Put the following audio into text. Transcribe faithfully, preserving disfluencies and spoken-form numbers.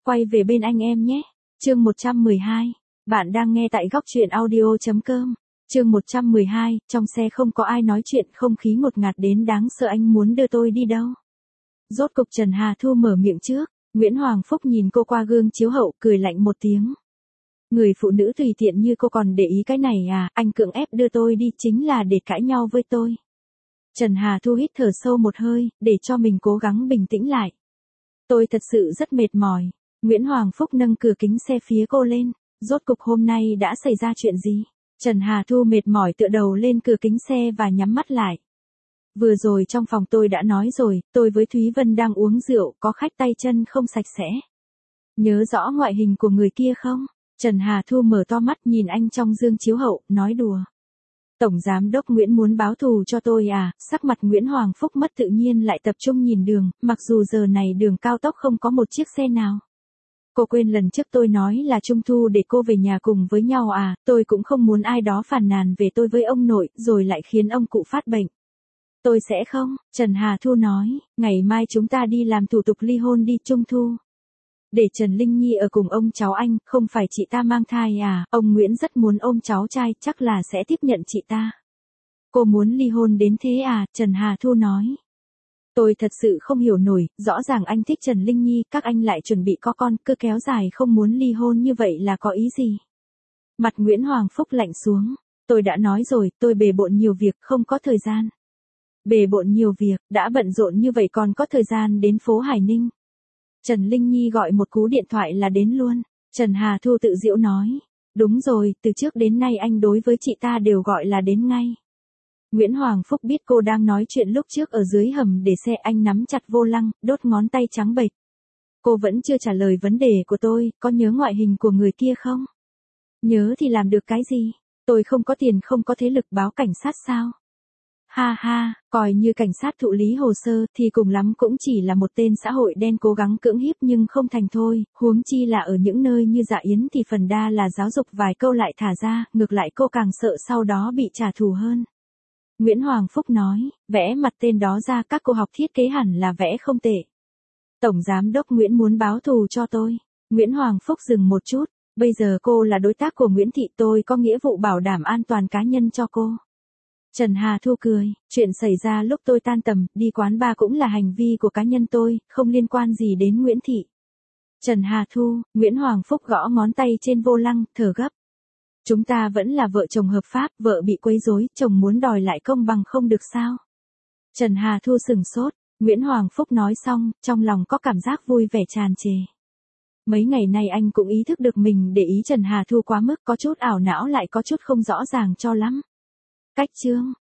quay về bên anh em nhé. Chương một trăm mười hai. Bạn đang nghe tại góc truyện audio chấm com. Chương một trăm mười hai, trong xe không có ai nói chuyện, không khí ngột ngạt đến đáng sợ. Anh muốn đưa tôi đi đâu? Rốt cục Trần Hà Thu mở miệng trước. Nguyễn Hoàng Phúc nhìn cô qua gương chiếu hậu, cười lạnh một tiếng. Người phụ nữ tùy tiện như cô còn để ý cái này à? Anh cưỡng ép đưa tôi đi chính là để cãi nhau với tôi. Trần Hà Thu hít thở sâu một hơi, để cho mình cố gắng bình tĩnh lại. Tôi thật sự rất mệt mỏi. Nguyễn Hoàng Phúc nâng cửa kính xe phía cô lên. Rốt cục hôm nay đã xảy ra chuyện gì? Trần Hà Thu mệt mỏi tựa đầu lên cửa kính xe và nhắm mắt lại. Vừa rồi trong phòng tôi đã nói rồi, tôi với Thúy Vân đang uống rượu, có khách tay chân không sạch sẽ. Nhớ rõ ngoại hình của người kia không? Trần Hà Thu mở to mắt nhìn anh trong gương chiếu hậu, nói đùa. Tổng Giám đốc Nguyễn muốn báo thù cho tôi à? Sắc mặt Nguyễn Hoàng Phúc mất tự nhiên lại tập trung nhìn đường, mặc dù giờ này đường cao tốc không có một chiếc xe nào. Cô quên lần trước tôi nói là Trung Thu để cô về nhà cùng với nhau à? Tôi cũng không muốn ai đó phàn nàn về tôi với ông nội, rồi lại khiến ông cụ phát bệnh. Tôi sẽ không, Trần Hà Thu nói, ngày mai chúng ta đi làm thủ tục ly hôn đi Trung Thu. Để Trần Linh Nhi ở cùng ông cháu anh, không phải chị ta mang thai à? Ông Nguyễn rất muốn ôm cháu trai, chắc là sẽ tiếp nhận chị ta. Cô muốn ly hôn đến thế à? Trần Hà Thu nói. Tôi thật sự không hiểu nổi, rõ ràng anh thích Trần Linh Nhi, các anh lại chuẩn bị có con, cứ kéo dài không muốn ly hôn như vậy là có ý gì? Mặt Nguyễn Hoàng Phúc lạnh xuống. Tôi đã nói rồi, tôi bề bộn nhiều việc, không có thời gian. Bề bộn nhiều việc, đã bận rộn như vậy còn có thời gian đến phố Hải Ninh. Trần Linh Nhi gọi một cú điện thoại là đến luôn. Trần Hà Thu tự giễu nói. Đúng rồi, từ trước đến nay anh đối với chị ta đều gọi là đến ngay. Nguyễn Hoàng Phúc biết cô đang nói chuyện lúc trước ở dưới hầm để xe, anh nắm chặt vô lăng, đốt ngón tay trắng bệch. Cô vẫn chưa trả lời vấn đề của tôi, có nhớ ngoại hình của người kia không? Nhớ thì làm được cái gì? Tôi không có tiền không có thế lực, báo cảnh sát sao? Ha ha, coi như cảnh sát thụ lý hồ sơ thì cùng lắm cũng chỉ là một tên xã hội đen cố gắng cưỡng hiếp nhưng không thành thôi, huống chi là ở những nơi như Dạ Yến thì phần đa là giáo dục vài câu lại thả ra, ngược lại cô càng sợ sau đó bị trả thù hơn. Nguyễn Hoàng Phúc nói, vẽ mặt tên đó ra các cô học thiết kế hẳn là vẽ không tệ. Tổng Giám đốc Nguyễn muốn báo thù cho tôi. Nguyễn Hoàng Phúc dừng một chút, bây giờ cô là đối tác của Nguyễn Thị, tôi có nghĩa vụ bảo đảm an toàn cá nhân cho cô. Trần Hà Thu cười, chuyện xảy ra lúc tôi tan tầm, đi quán bar cũng là hành vi của cá nhân tôi, không liên quan gì đến Nguyễn Thị. Trần Hà Thu, Nguyễn Hoàng Phúc gõ ngón tay trên vô lăng, thở gấp. Chúng ta vẫn là vợ chồng hợp pháp, vợ bị quấy rối, chồng muốn đòi lại công bằng không được sao? Trần Hà Thu sừng sốt, Nguyễn Hoàng Phúc nói xong, trong lòng có cảm giác vui vẻ tràn trề. Mấy ngày nay anh cũng ý thức được mình để ý Trần Hà Thu quá mức, có chút ảo não lại có chút không rõ ràng cho lắm. Cách chương,